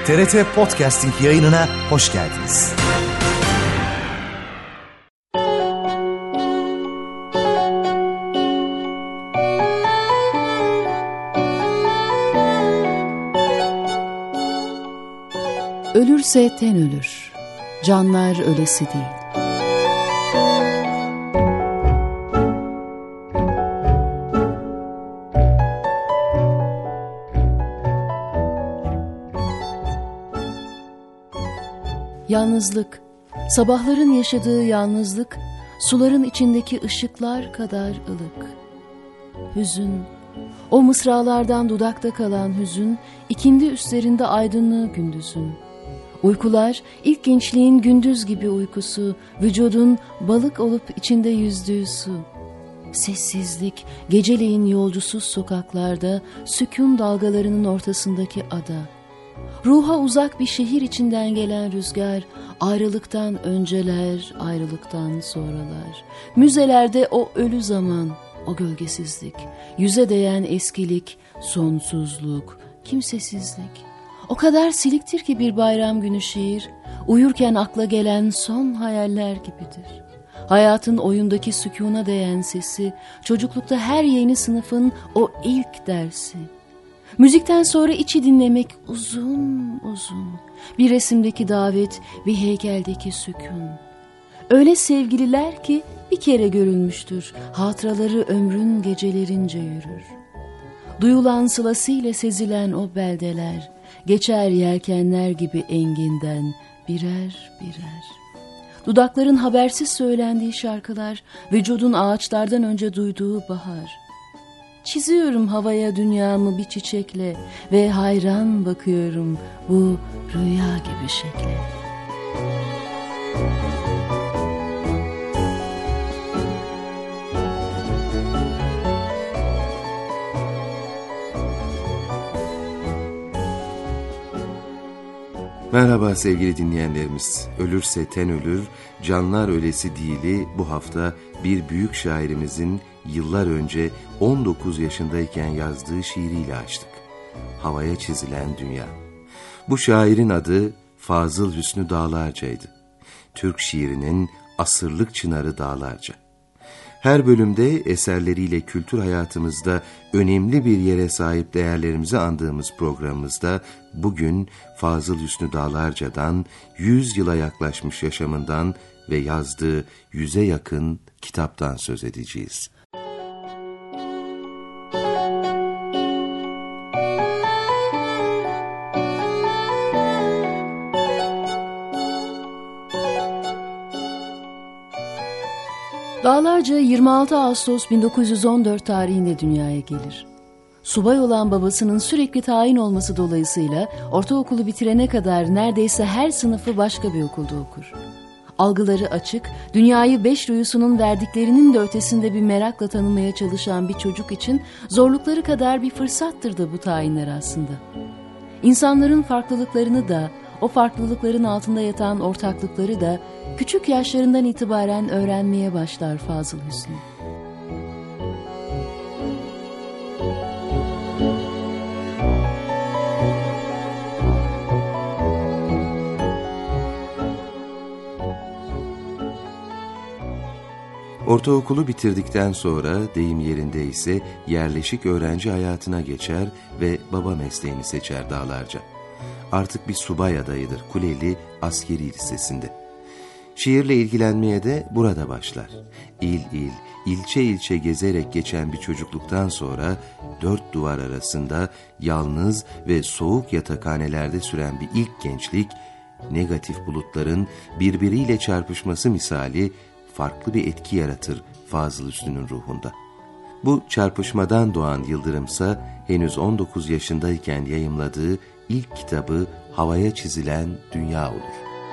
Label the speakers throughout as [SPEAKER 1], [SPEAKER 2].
[SPEAKER 1] TRT Podcasting yayınına hoş geldiniz.
[SPEAKER 2] Ölürse ten ölür, canlar ölesi değil. Yalnızlık, sabahların yaşadığı yalnızlık, suların içindeki ışıklar kadar ılık. Hüzün, o mısralardan dudakta kalan hüzün, ikindi üstlerinde aydınlığı gündüzün. Uykular, ilk gençliğin gündüz gibi uykusu, vücudun balık olup içinde yüzdüğü su. Sessizlik, geceleyin yolcusuz sokaklarda, sükun dalgalarının ortasındaki ada. Ruha uzak bir şehir içinden gelen rüzgar, ayrılıktan önceler, ayrılıktan sonralar. Müzelerde o ölü zaman, o gölgesizlik, yüze değen eskilik, sonsuzluk, kimsesizlik. O kadar siliktir ki bir bayram günü şiir, uyurken akla gelen son hayaller gibidir. Hayatın oyundaki sükûna değen sesi, çocuklukta her yeni sınıfın o ilk dersi. Müzikten sonra içi dinlemek uzun uzun, bir resimdeki davet, bir heykeldeki sükûn. Öyle sevgililer ki bir kere görülmüştür, hatıraları ömrün gecelerince yürür. Duyulan sılasıyla sezilen o beldeler, geçer yelkenler gibi enginden birer birer. Dudakların habersiz söylendiği şarkılar, vücudun ağaçlardan önce duyduğu bahar. Çiziyorum havaya dünyamı bir çiçekle ve hayran bakıyorum bu rüya gibi şekle.
[SPEAKER 3] Merhaba sevgili dinleyenlerimiz. Ölürse ten ölür, canlar ölesi değili bu hafta bir büyük şairimizin yıllar önce 19 yaşındayken yazdığı şiiriyle açtık. Havaya çizilen dünya. Bu şairin adı Fazıl Hüsnü Dağlarca'ydı. Türk şiirinin asırlık çınarı Dağlarca. Her bölümde eserleriyle kültür hayatımızda önemli bir yere sahip değerlerimizi andığımız programımızda bugün Fazıl Hüsnü Dağlarca'dan 100 yıla yaklaşmış yaşamından ve yazdığı 100'e yakın kitaptan söz edeceğiz.
[SPEAKER 2] Dağlarca 26 Ağustos 1914 tarihinde dünyaya gelir. Subay olan babasının sürekli tayin olması dolayısıyla ortaokulu bitirene kadar neredeyse her sınıfı başka bir okulda okur. Algıları açık, dünyayı beş duyusunun verdiklerinin de ötesinde bir merakla tanımaya çalışan bir çocuk için zorlukları kadar bir fırsattır da bu tayinler aslında. İnsanların farklılıklarını da, o farklılıkların altında yatan ortaklıkları da küçük yaşlarından itibaren öğrenmeye başlar Fazıl Hüsnü.
[SPEAKER 3] Ortaokulu bitirdikten sonra deyim yerinde ise yerleşik öğrenci hayatına geçer ve baba mesleğini seçer Dağlarca. Artık bir subay adayıdır Kuleli Askeri Lisesi'nde. Şiirle ilgilenmeye de burada başlar. İl il, ilçe ilçe gezerek geçen bir çocukluktan sonra dört duvar arasında yalnız ve soğuk yatakhanelerde süren bir ilk gençlik, negatif bulutların birbiriyle çarpışması misali farklı bir etki yaratır Fazıl Hüsnü'nün ruhunda. Bu çarpışmadan doğan yıldırımsa henüz 19 yaşındayken yayımladığı ilk kitabı Havaya Çizilen Dünya olur.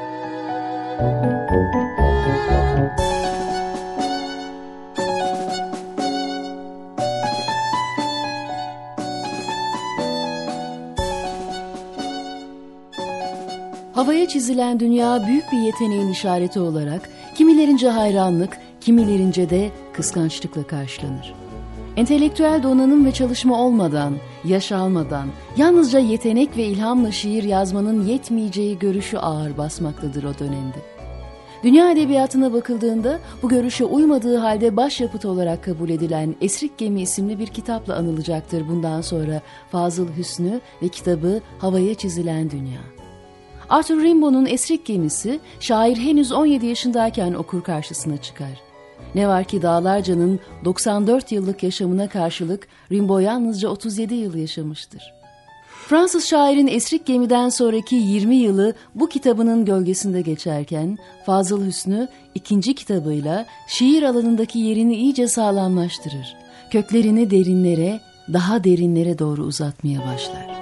[SPEAKER 2] Havaya çizilen dünya büyük bir yeteneğin işareti olarak kimilerince hayranlık, kimilerince de kıskançlıkla karşılanır. Entelektüel donanım ve çalışma olmadan, yaş almadan, yalnızca yetenek ve ilhamla şiir yazmanın yetmeyeceği görüşü ağır basmaktadır o dönemde. Dünya edebiyatına bakıldığında bu görüşe uymadığı halde başyapıt olarak kabul edilen Esrik Gemi isimli bir kitapla anılacaktır bundan sonra Fazıl Hüsnü ve kitabı Havaya Çizilen Dünya. Arthur Rimbaud'un Esrik Gemisi şair henüz 17 yaşındayken okur karşısına çıkar. Ne var ki Dağlarca'nın 94 yıllık yaşamına karşılık Rimbaud yalnızca 37 yıl yaşamıştır. Fransız şairin Esrik Gemi'den sonraki 20 yılı bu kitabının gölgesinde geçerken Fazıl Hüsnü ikinci kitabıyla şiir alanındaki yerini iyice sağlamlaştırır. Köklerini derinlere, daha derinlere doğru uzatmaya başlar.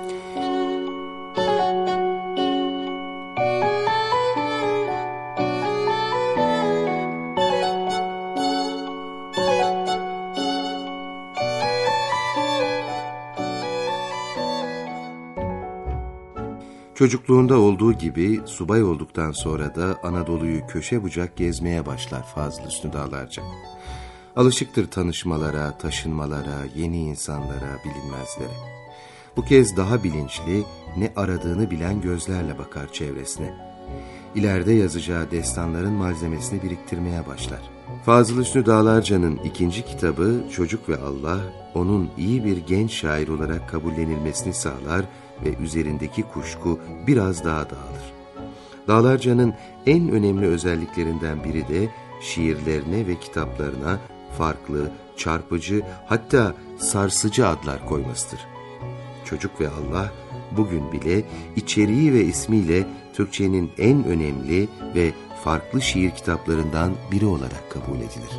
[SPEAKER 3] Çocukluğunda olduğu gibi subay olduktan sonra da Anadolu'yu köşe bucak gezmeye başlar Fazıl Hüsnü Dağlarca. Alışıktır tanışmalara, taşınmalara, yeni insanlara, bilinmezlere. Bu kez daha bilinçli, ne aradığını bilen gözlerle bakar çevresine. İleride yazacağı destanların malzemesini biriktirmeye başlar. Fazıl Hüsnü Dağlarca'nın ikinci kitabı Çocuk ve Allah, onun iyi bir genç şair olarak kabullenilmesini sağlar ve üzerindeki kuşku biraz daha dağılır. Dağlarca'nın en önemli özelliklerinden biri de şiirlerine ve kitaplarına farklı, çarpıcı, hatta sarsıcı adlar koymasıdır. Çocuk ve Allah bugün bile içeriği ve ismiyle Türkçenin en önemli ve farklı şiir kitaplarından biri olarak kabul edilir.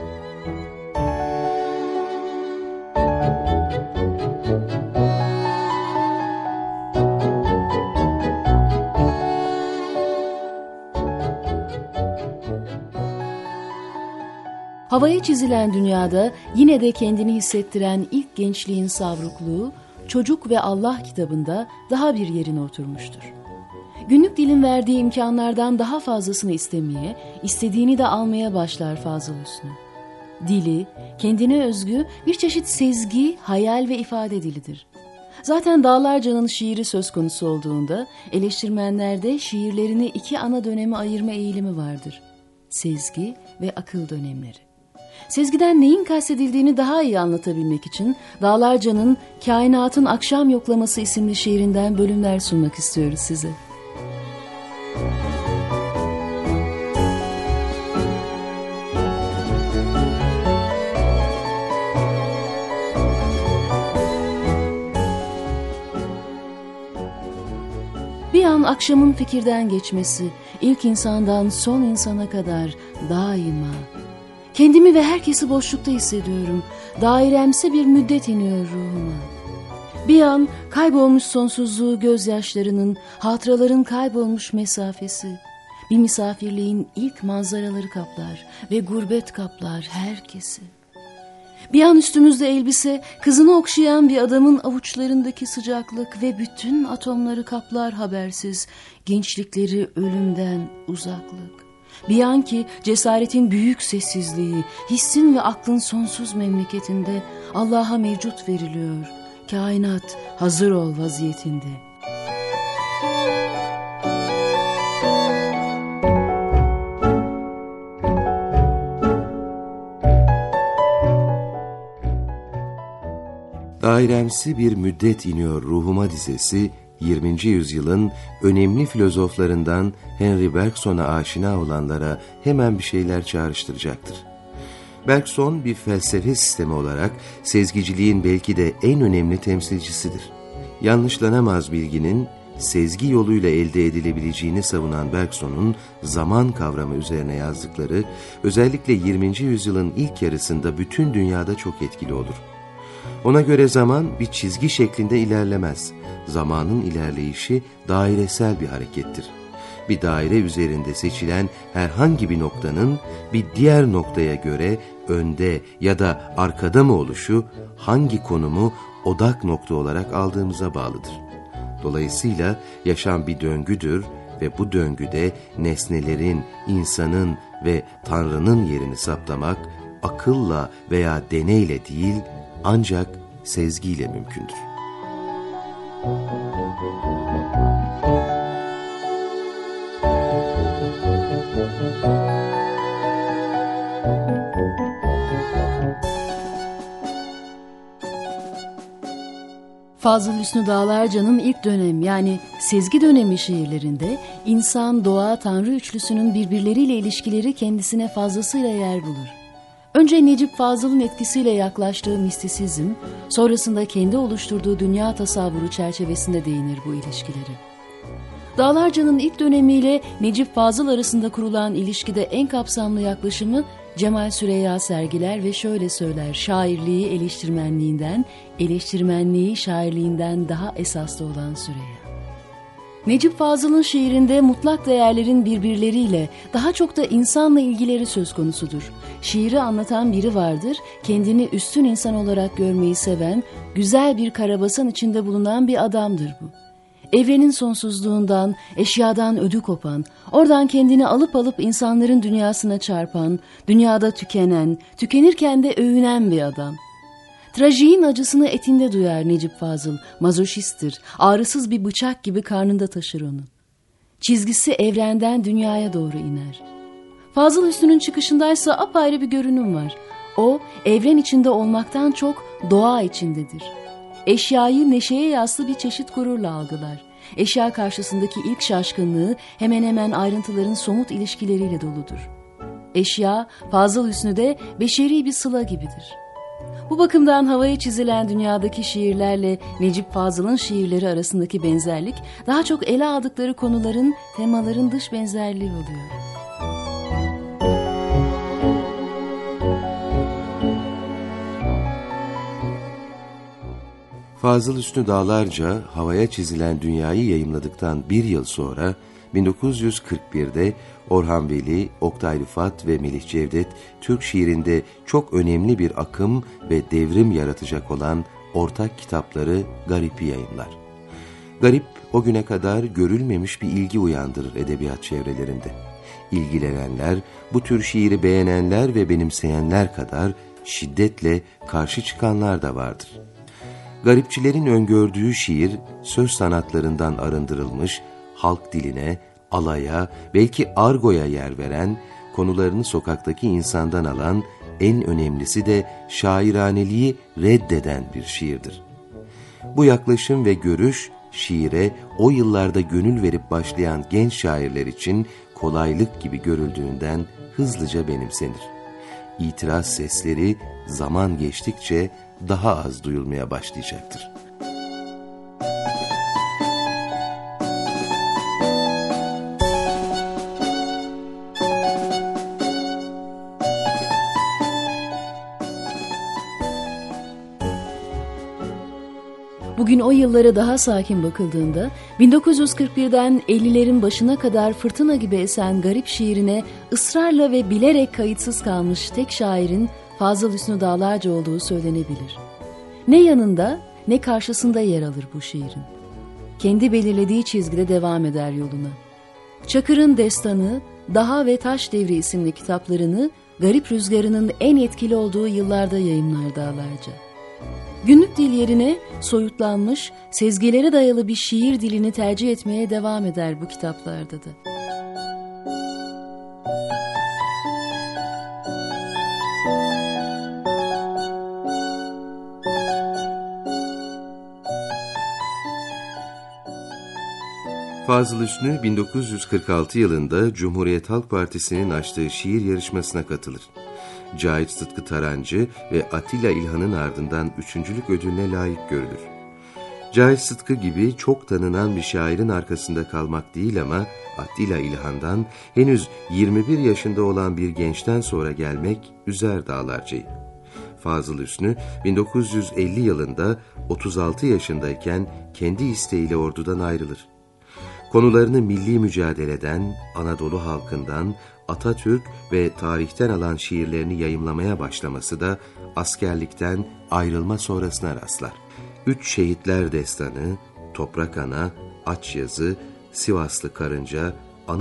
[SPEAKER 2] Havaya Çizilen Dünyada yine de kendini hissettiren ilk gençliğin savrukluğu, Çocuk ve Allah kitabında daha bir yerine oturmuştur. Günlük dilin verdiği imkanlardan daha fazlasını istemeye, istediğini de almaya başlar Fazıl Hüsnü. Dili, kendine özgü bir çeşit sezgi, hayal ve ifade dilidir. Zaten Dağlarca'nın şiiri söz konusu olduğunda eleştirmenlerde şiirlerini iki ana döneme ayırma eğilimi vardır. Sezgi ve akıl dönemleri. Sezgiden neyin kastedildiğini daha iyi anlatabilmek için Dağlarca'nın Kainatın Akşam Yoklaması isimli şiirinden bölümler sunmak istiyoruz size. Bir an akşamın fikirden geçmesi, ilk insandan son insana kadar daima. Kendimi ve herkesi boşlukta hissediyorum. Dairemsi bir müddet iniyor ruhuma. Bir an kaybolmuş sonsuzluğu gözyaşlarının, hatıraların kaybolmuş mesafesi. Bir misafirliğin ilk manzaraları kaplar ve gurbet kaplar herkesi. Bir an üstümüzde elbise, kızını okşayan bir adamın avuçlarındaki sıcaklık ve bütün atomları kaplar habersiz, gençlikleri ölümden uzaklık. Bir an ki cesaretin büyük sessizliği, hissin ve aklın sonsuz memleketinde Allah'a mevcut veriliyor, kainat hazır ol vaziyetinde.
[SPEAKER 3] Dairemsi bir müddet iniyor ruhuma dizesi, 20. yüzyılın önemli filozoflarından Henri Bergson'a aşina olanlara hemen bir şeyler çağrıştıracaktır. Bergson bir felsefe sistemi olarak sezgiciliğin belki de en önemli temsilcisidir. Yanlışlanamaz bilginin sezgi yoluyla elde edilebileceğini savunan Bergson'un zaman kavramı üzerine yazdıkları, özellikle 20. yüzyılın ilk yarısında bütün dünyada çok etkili olur. Ona göre zaman bir çizgi şeklinde ilerlemez. Zamanın ilerleyişi dairesel bir harekettir. Bir daire üzerinde seçilen herhangi bir noktanın bir diğer noktaya göre önde ya da arkada mı oluşu, hangi konumu odak nokta olarak aldığımıza bağlıdır. Dolayısıyla yaşam bir döngüdür ve bu döngüde nesnelerin, insanın ve Tanrı'nın yerini saptamak akılla veya deneyle değil, ancak sezgiyle mümkündür.
[SPEAKER 2] Fazıl Hüsnü Dağlarca'nın ilk dönem yani sezgi dönemi şiirlerinde insan, doğa, tanrı üçlüsünün birbirleriyle ilişkileri kendisine fazlasıyla yer bulur. Önce Necip Fazıl'ın etkisiyle yaklaştığı mistisizm, sonrasında kendi oluşturduğu dünya tasavvuru çerçevesinde değinir bu ilişkileri. Dağlarca'nın ilk dönemiyle Necip Fazıl arasında kurulan ilişkide en kapsamlı yaklaşımı Cemal Süreyya sergiler ve şöyle söyler: şairliği eleştirmenliğinden, eleştirmenliği şairliğinden daha esaslı olan Süreyya. Necip Fazıl'ın şiirinde mutlak değerlerin birbirleriyle, daha çok da insanla ilgileri söz konusudur. Şiiri anlatan biri vardır, kendini üstün insan olarak görmeyi seven, güzel bir karabasan içinde bulunan bir adamdır bu. Evrenin sonsuzluğundan, eşyadan ödü kopan, oradan kendini alıp insanların dünyasına çarpan, dünyada tükenen, tükenirken de övünen bir adam. Trajiğin acısını etinde duyar Necip Fazıl, mazoşisttir, ağrısız bir bıçak gibi karnında taşır onu. Çizgisi evrenden dünyaya doğru iner. Fazıl Hüsnü'nün çıkışındaysa apayrı bir görünüm var. O, evren içinde olmaktan çok doğa içindedir. Eşyayı neşeye yaslı bir çeşit gururla algılar. Eşya karşısındaki ilk şaşkınlığı hemen hemen ayrıntıların somut ilişkileriyle doludur. Eşya, Fazıl Hüsnü'de beşeri bir sıla gibidir. Bu bakımdan havaya çizilen dünyadaki şiirlerle Necip Fazıl'ın şiirleri arasındaki benzerlik, daha çok ele aldıkları konuların, temaların dış benzerliği oluyor.
[SPEAKER 3] Fazıl Hüsnü Dağlarca havaya çizilen dünyayı yayımladıktan bir yıl sonra 1941'de Orhan Veli, Oktay Rıfat ve Melih Cevdet Türk şiirinde çok önemli bir akım ve devrim yaratacak olan ortak kitapları Garip'i yayımlar. Garip o güne kadar görülmemiş bir ilgi uyandırır edebiyat çevrelerinde. İlgilenenler, bu tür şiiri beğenenler ve benimseyenler kadar şiddetle karşı çıkanlar da vardır. Garipçilerin öngördüğü şiir, söz sanatlarından arındırılmış, halk diline, alaya, belki argoya yer veren, konularını sokaktaki insandan alan, en önemlisi de şairaneliği reddeden bir şiirdir. Bu yaklaşım ve görüş, şiire o yıllarda gönül verip başlayan genç şairler için kolaylık gibi görüldüğünden hızlıca benimsenir. İtiraz sesleri zaman geçtikçe daha az duyulmaya başlayacaktır.
[SPEAKER 2] Bugün o yıllara daha sakin bakıldığında 1941'den 50'lerin başına kadar fırtına gibi esen garip şiirine ısrarla ve bilerek kayıtsız kalmış tek şairin Fazıl Hüsnü Dağlarca olduğu söylenebilir. Ne yanında ne karşısında yer alır bu şiirin. Kendi belirlediği çizgide devam eder yoluna. Çakır'ın Destanı, Daha ve Taş Devri isimli kitaplarını garip rüzgarının en etkili olduğu yıllarda yayımlar Dağlarca. Günlük dil yerine soyutlanmış, sezgilere dayalı bir şiir dilini tercih etmeye devam eder bu kitaplarda da.
[SPEAKER 3] Fazıl Hüsnü 1946 yılında Cumhuriyet Halk Partisi'nin açtığı şiir yarışmasına katılır. Cahit Sıtkı Tarancı ve Atilla İlhan'ın ardından üçüncülük ödülüne layık görülür. Cahit Sıtkı gibi çok tanınan bir şairin arkasında kalmak değil ama Atilla İlhan'dan henüz 21 yaşında olan bir gençten sonra gelmek üzer Dağlarca'yı. Fazıl Hüsnü 1950 yılında 36 yaşındayken kendi isteğiyle ordudan ayrılır. Konularını milli mücadeleden, Anadolu halkından, Atatürk ve tarihten alan şiirlerini yayımlamaya başlaması da askerlikten ayrılma sonrasına rastlar. 3 Şehitler Destanı, Toprak Ana, Açyazı, Sivaslı Karınca,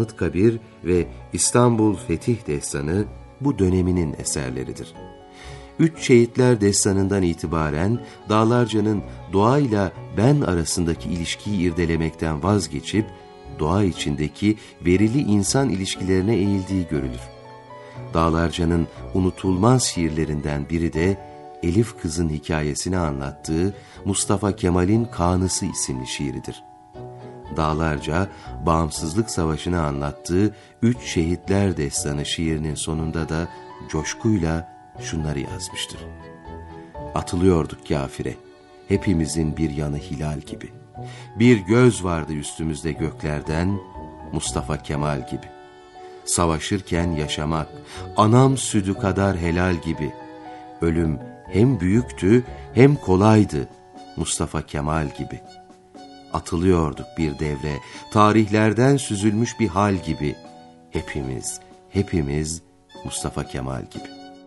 [SPEAKER 3] Anıtkabir ve İstanbul Fetih Destanı bu döneminin eserleridir. Üç Şehitler Destanı'ndan itibaren Dağlarca'nın doğayla ben arasındaki ilişkiyi irdelemekten vazgeçip, doğa içindeki verili insan ilişkilerine eğildiği görülür. Dağlarca'nın unutulmaz şiirlerinden biri de Elif Kız'ın hikayesini anlattığı Mustafa Kemal'in Kanısı isimli şiiridir. Dağlarca, Bağımsızlık Savaşı'nı anlattığı Üç Şehitler Destanı şiirinin sonunda da coşkuyla şunları yazmıştır. Atılıyorduk kafire, hepimizin bir yanı hilal gibi. Bir göz vardı üstümüzde göklerden, Mustafa Kemal gibi. Savaşırken yaşamak, anam südü kadar helal gibi. Ölüm hem büyüktü hem kolaydı, Mustafa Kemal gibi. Atılıyorduk bir devre, tarihlerden süzülmüş bir hal gibi. Hepimiz Mustafa Kemal gibi.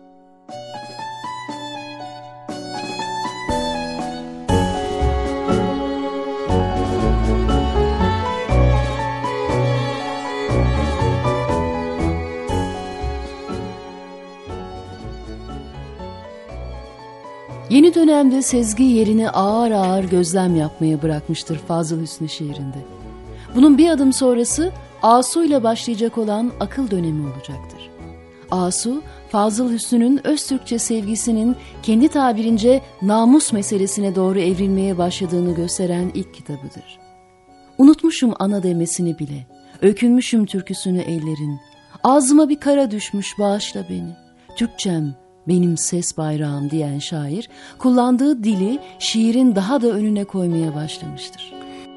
[SPEAKER 2] Yeni dönemde sezgi yerini ağır ağır gözlem yapmaya bırakmıştır Fazıl Hüsnü şiirinde. Bunun bir adım sonrası Asu ile başlayacak olan akıl dönemi olacaktır. Asu, Fazıl Hüsnü'nün Öztürkçe sevgisinin kendi tabirince namus meselesine doğru evrilmeye başladığını gösteren ilk kitabıdır. Unutmuşum ana demesini bile, öykünmüşüm türküsünü ellerin, ağzıma bir kara düşmüş bağışla beni, Türkçem benim ses bayrağım diyen şair, kullandığı dili şiirin daha da önüne koymaya başlamıştır.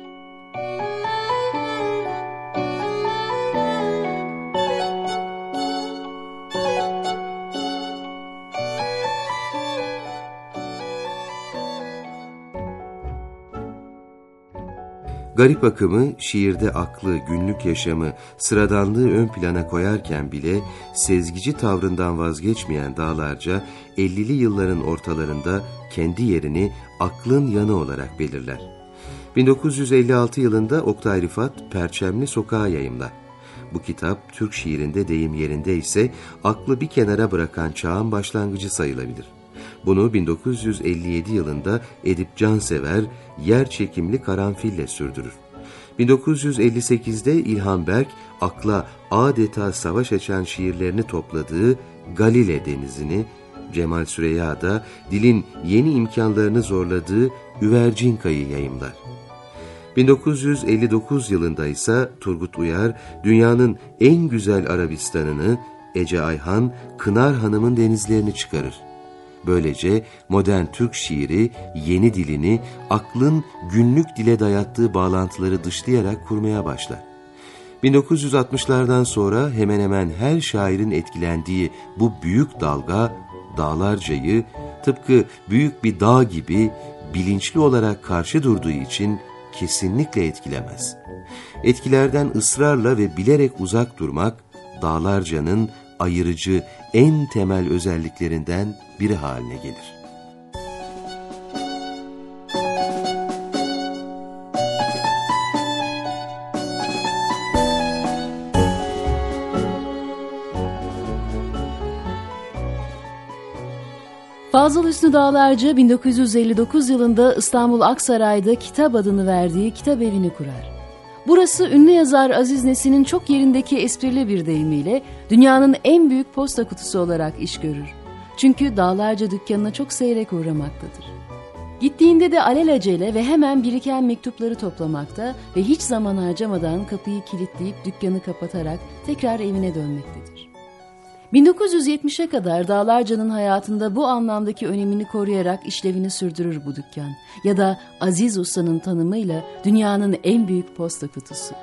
[SPEAKER 3] Garip akımı şiirde aklı, günlük yaşamı, sıradanlığı ön plana koyarken bile sezgici tavrından vazgeçmeyen Dağlarca 50'li yılların ortalarında kendi yerini aklın yanı olarak belirler. 1956 yılında Oktay Rifat Perçemli Sokağı yayımlar. Bu kitap Türk şiirinde deyim yerinde ise aklı bir kenara bırakan çağın başlangıcı sayılabilir. Bunu 1957 yılında Edip Cansever Yer Çekimli Karanfille sürdürür. 1958'de İlhan Berk akla adeta savaş açan şiirlerini topladığı Galile Denizi'ni, Cemal Süreyya da dilin yeni imkanlarını zorladığı Üvercinka'yı yayımlar. 1959 yılında ise Turgut Uyar dünyanın en güzel Arabistan'ını, Ece Ayhan Kınar Hanım'ın denizlerini çıkarır. Böylece modern Türk şiiri yeni dilini aklın günlük dile dayattığı bağlantıları dışlayarak kurmaya başlar. 1960'lardan sonra hemen hemen her şairin etkilendiği bu büyük dalga Dağlarca'yı tıpkı büyük bir dağ gibi bilinçli olarak karşı durduğu için kesinlikle etkilemez. Etkilerden ısrarla ve bilerek uzak durmak Dağlarca'nın ayırıcı en temel özelliklerinden biri haline gelir.
[SPEAKER 2] Fazıl Hüsnü Dağlarca 1959 yılında İstanbul Aksaray'da Kitap adını verdiği kitap evini kurar. Burası ünlü yazar Aziz Nesin'in çok yerindeki esprili bir deyimiyle dünyanın en büyük posta kutusu olarak iş görür. Çünkü Dağlarca dükkanına çok seyrek uğramaktadır. Gittiğinde de alelacele ve hemen biriken mektupları toplamakta ve hiç zaman harcamadan kapıyı kilitleyip dükkanı kapatarak tekrar evine dönmektedir. 1970'e kadar Dağlarca'nın hayatında bu anlamdaki önemini koruyarak işlevini sürdürür bu dükkan. Ya da Aziz Usta'nın tanımıyla dünyanın en büyük posta kutusu.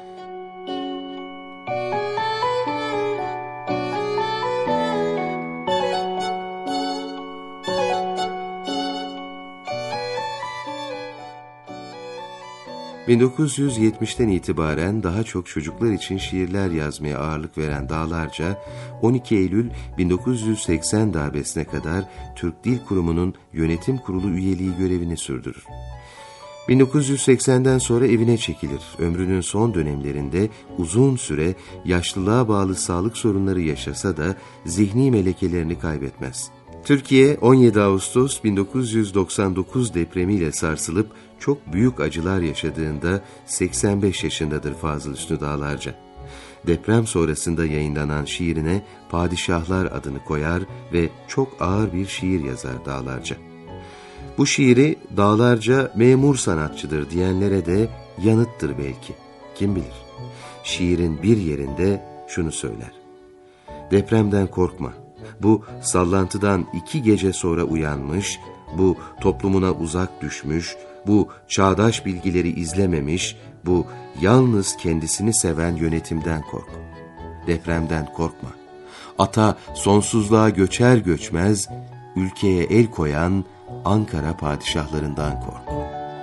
[SPEAKER 3] ...1970'ten itibaren daha çok çocuklar için şiirler yazmaya ağırlık veren Dağlarca, 12 Eylül 1980 darbesine kadar Türk Dil Kurumu'nun yönetim kurulu üyeliği görevini sürdürür. 1980'den sonra evine çekilir. Ömrünün son dönemlerinde uzun süre yaşlılığa bağlı sağlık sorunları yaşasa da zihni melekelerini kaybetmez. Türkiye 17 Ağustos 1999 depremiyle sarsılıp çok büyük acılar yaşadığında 85 yaşındadır Fazıl Hüsnü Dağlarca. Deprem sonrasında yayınlanan şiirine Padişahlar adını koyar ve çok ağır bir şiir yazar Dağlarca. Bu şiiri Dağlarca memur sanatçıdır diyenlere de yanıttır belki. Kim bilir? Şiirin bir yerinde şunu söyler: depremden korkma. Bu sallantıdan 2 gece sonra uyanmış, bu toplumuna uzak düşmüş, bu çağdaş bilgileri izlememiş, bu yalnız kendisini seven yönetimden kork. Depremden korkma. Ata sonsuzluğa göçer göçmez, ülkeye el koyan Ankara padişahlarından kork.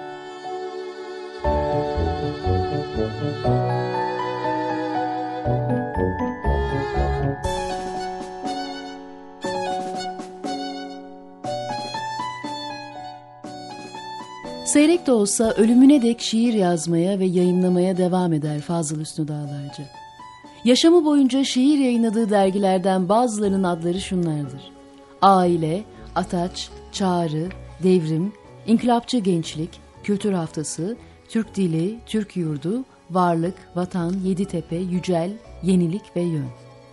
[SPEAKER 2] Seyrek de olsa ölümüne dek şiir yazmaya ve yayımlamaya devam eder Fazıl Hüsnü Dağlarca. Yaşamı boyunca şiir yayınladığı dergilerden bazılarının adları şunlardır: Aile, Ataç, Çağrı, Devrim, İnkılapçı Gençlik, Kültür Haftası, Türk Dili, Türk Yurdu, Varlık, Vatan, Yeditepe, Yücel, Yenilik ve Yön.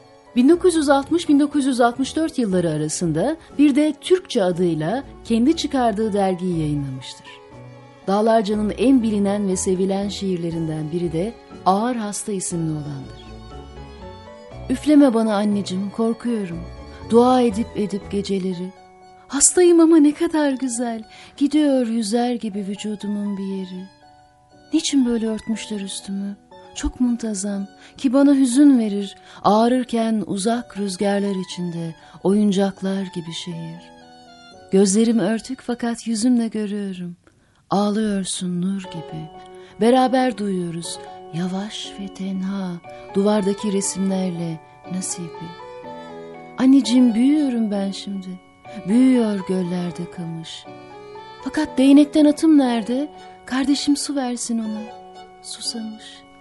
[SPEAKER 2] 1960-1964 yılları arasında bir de Türkçe adıyla kendi çıkardığı dergiyi yayınlamıştır. Dağlarca'nın en bilinen ve sevilen şiirlerinden biri de Ağır Hasta isimli olandır. Üfleme bana anneciğim, korkuyorum. Dua edip geceleri. Hastayım ama ne kadar güzel. Gidiyor yüzer gibi vücudumun bir yeri. Niçin böyle örtmüşler üstümü? Çok muntazam ki bana hüzün verir. Ağrırken uzak rüzgarlar içinde oyuncaklar gibi şehir. Gözlerim örtük fakat yüzümle görüyorum. Ağlıyorsun nur gibi. Beraber duyuyoruz yavaş ve tenha duvardaki resimlerle nasibi. Anneciğim, büyüyorum ben şimdi. Büyüyor göllerde kamış. Fakat değnekten atım nerede? Kardeşim su versin ona. Susamış.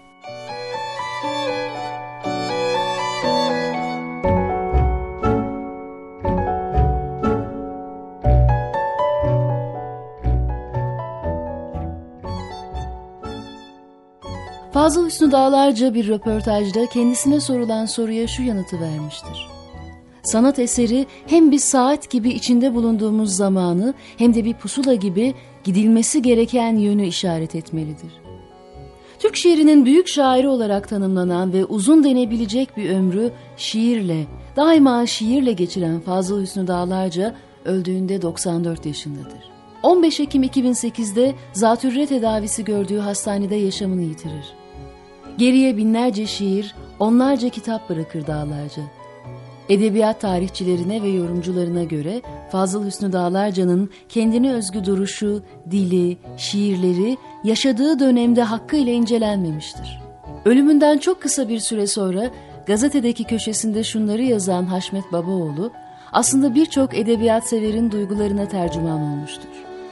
[SPEAKER 2] Fazıl Hüsnü Dağlarca bir röportajda kendisine sorulan soruya şu yanıtı vermiştir: sanat eseri hem bir saat gibi içinde bulunduğumuz zamanı hem de bir pusula gibi gidilmesi gereken yönü işaret etmelidir. Türk şiirinin büyük şairi olarak tanımlanan ve uzun denebilecek bir ömrü şiirle, daima şiirle geçiren Fazıl Hüsnü Dağlarca öldüğünde 94 yaşındadır. 15 Ekim 2008'de zatürre tedavisi gördüğü hastanede yaşamını yitirir. Geriye binlerce şiir, onlarca kitap bırakır Dağlarca. Edebiyat tarihçilerine ve yorumcularına göre Fazıl Hüsnü Dağlarca'nın kendine özgü duruşu, dili, şiirleri yaşadığı dönemde hakkıyla incelenmemiştir. Ölümünden çok kısa bir süre sonra gazetedeki köşesinde şunları yazan Haşmet Babaoğlu, aslında birçok edebiyat severin duygularına tercüman olmuştur.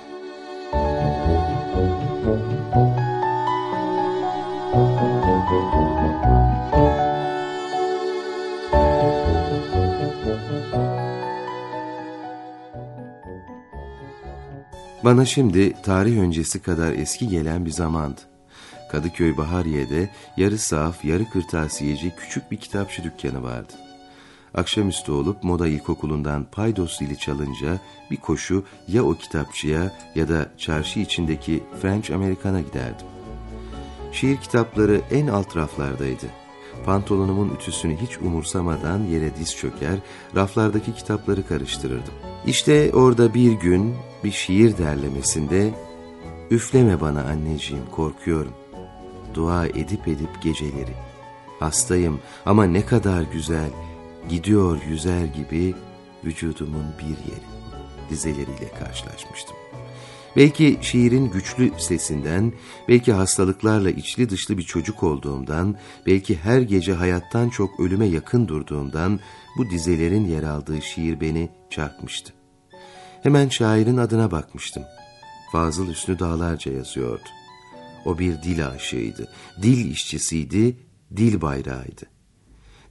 [SPEAKER 3] Bana şimdi tarih öncesi kadar eski gelen bir zamandı. Kadıköy Bahariye'de yarı sahaf, yarı kırtasiyeci küçük bir kitapçı dükkanı vardı. Akşamüstü olup Moda İlkokulu'ndan paydos zili çalınca bir koşu ya o kitapçıya ya da çarşı içindeki French American'a giderdim. Şiir kitapları en alt raflardaydı. Pantolonumun ütüsünü hiç umursamadan yere diz çöker, raflardaki kitapları karıştırırdım. İşte orada bir gün bir şiir derlemesinde "Üfleme bana anneciğim, korkuyorum. Dua edip geceleri. Hastayım ama ne kadar güzel. Gidiyor yüzer gibi vücudumun bir yeri" dizeleriyle karşılaşmıştım. Belki şiirin güçlü sesinden, belki hastalıklarla içli dışlı bir çocuk olduğumdan, belki her gece hayattan çok ölüme yakın durduğumdan bu dizelerin yer aldığı şiir beni çarpmıştı. Hemen şairin adına bakmıştım. Fazıl Hüsnü Dağlarca yazıyordu. O bir dil aşığıydı, dil işçisiydi, dil bayrağıydı.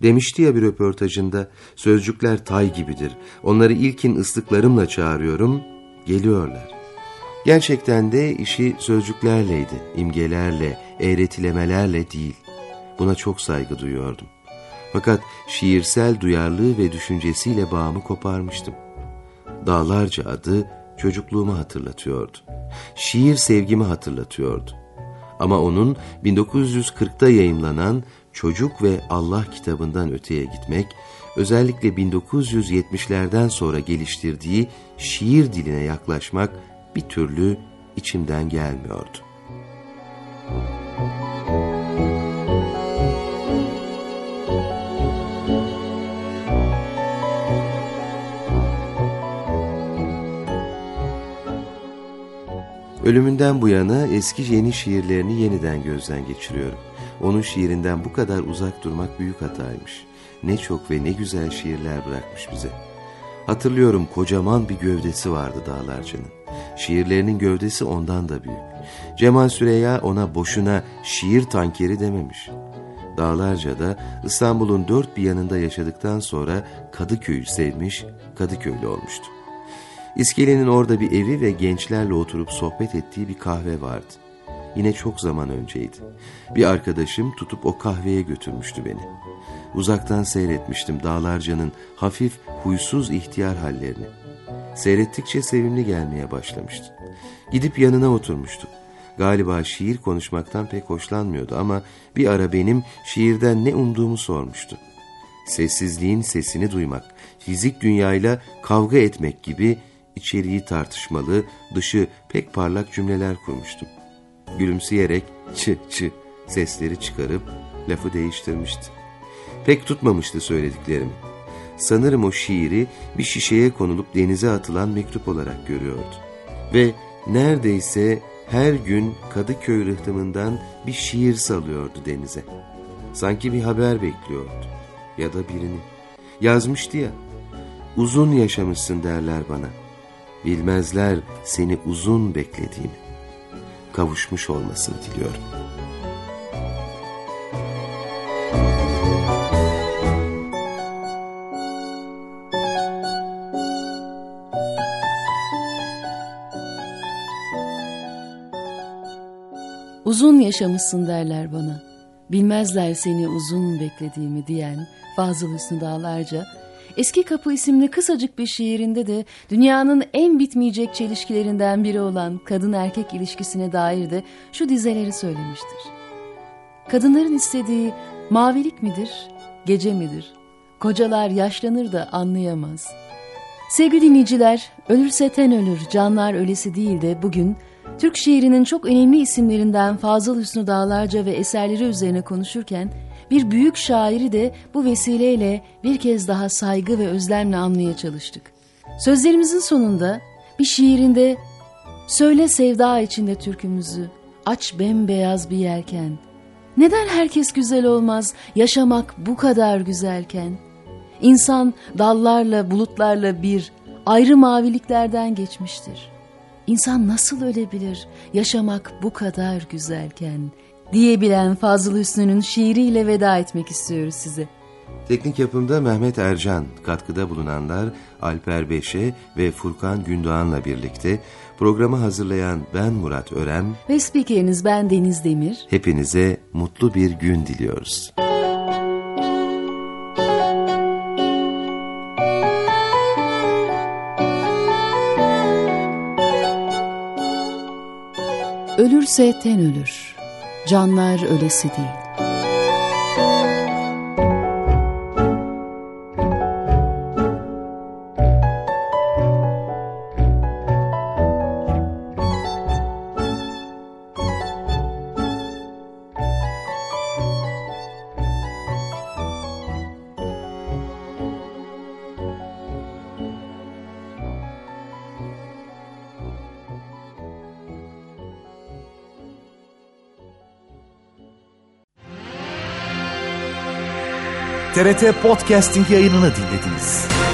[SPEAKER 3] Demişti ya bir röportajında, sözcükler tay gibidir. Onları ilkin ıslıklarımla çağırıyorum, geliyorlar. Gerçekten de işi sözcüklerleydi, imgelerle, eğretilemelerle değil. Buna çok saygı duyuyordum. Fakat şiirsel duyarlılığı ve düşüncesiyle bağımı koparmıştım. Dağlarca adı çocukluğumu hatırlatıyordu. Şiir sevgimi hatırlatıyordu. Ama onun 1940'ta yayımlanan Çocuk ve Allah kitabından öteye gitmek, özellikle 1970'lerden sonra geliştirdiği şiir diline yaklaşmak bir türlü içimden gelmiyordu. Ölümünden bu yana eski yeni şiirlerini yeniden gözden geçiriyorum. Onun şiirinden bu kadar uzak durmak büyük hataymış. Ne çok ve ne güzel şiirler bırakmış bize. Hatırlıyorum, kocaman bir gövdesi vardı Dağlarca'nın. Şiirlerinin gövdesi ondan da büyük. Cemal Süreyya ona boşuna şiir tankeri dememiş. Dağlarca'da İstanbul'un dört bir yanında yaşadıktan sonra Kadıköy'ü sevmiş, Kadıköylü olmuştu. İskelenin orada bir evi ve gençlerle oturup sohbet ettiği bir kahve vardı. Yine çok zaman önceydi. Bir arkadaşım tutup o kahveye götürmüştü beni. Uzaktan seyretmiştim Dağlarca'nın hafif, huysuz ihtiyar hallerini. Seyrettikçe sevimli gelmeye başlamıştı. Gidip yanına oturmuştuk. Galiba şiir konuşmaktan pek hoşlanmıyordu ama bir ara benim şiirden ne umduğumu sormuştu. Sessizliğin sesini duymak, fizik dünyayla kavga etmek gibi içeriği tartışmalı, dışı pek parlak cümleler kurmuştum. Gülümseyerek çı çı sesleri çıkarıp lafı değiştirmişti. Pek tutmamıştı söylediklerimi. Sanırım o şiiri bir şişeye konulup denize atılan mektup olarak görüyordu. Ve neredeyse her gün Kadıköy rıhtımından bir şiir salıyordu denize. Sanki bir haber bekliyordu. Ya da birini. Yazmıştı ya, uzun yaşamışsın derler bana. Bilmezler seni uzun beklediğimi. Kavuşmuş olmasını diliyorum.
[SPEAKER 2] Uzun yaşamışsın derler bana. Bilmezler seni uzun beklediğimi diyen Fazıl Hüsnü Dağlarca, Eski Kapı isimli kısacık bir şiirinde de dünyanın en bitmeyecek çelişkilerinden biri olan kadın erkek ilişkisine dair de şu dizeleri söylemiştir. Kadınların istediği mavilik midir, gece midir? Kocalar yaşlanır da anlayamaz. Sevgili dinleyiciler, ölürse ten ölür, canlar ölesi değil de bugün Türk şiirinin çok önemli isimlerinden Fazıl Hüsnü Dağlarca ve eserleri üzerine konuşurken bir büyük şairi de bu vesileyle bir kez daha saygı ve özlemle anmaya çalıştık. Sözlerimizin sonunda bir şiirinde "Söyle sevda içinde türkümüzü, aç bembeyaz bir yelken. Neden herkes güzel olmaz, yaşamak bu kadar güzelken? İnsan dallarla, bulutlarla bir, ayrı maviliklerden geçmiştir. İnsan nasıl ölebilir, yaşamak bu kadar güzelken?" diyebilen Fazıl Hüsnü'nün şiiriyle veda etmek istiyoruz size.
[SPEAKER 3] Teknik yapımda Mehmet Ercan, katkıda bulunanlar Alper Beşe ve Furkan Gündoğan'la birlikte programı hazırlayan ben Murat Ören
[SPEAKER 2] ve spikeriniz ben Deniz Demir.
[SPEAKER 3] Hepinize mutlu bir gün diliyoruz.
[SPEAKER 2] Ölürse ten ölür, canlar ölesi değil.
[SPEAKER 1] TRT Podcasting yayınını dinlediniz.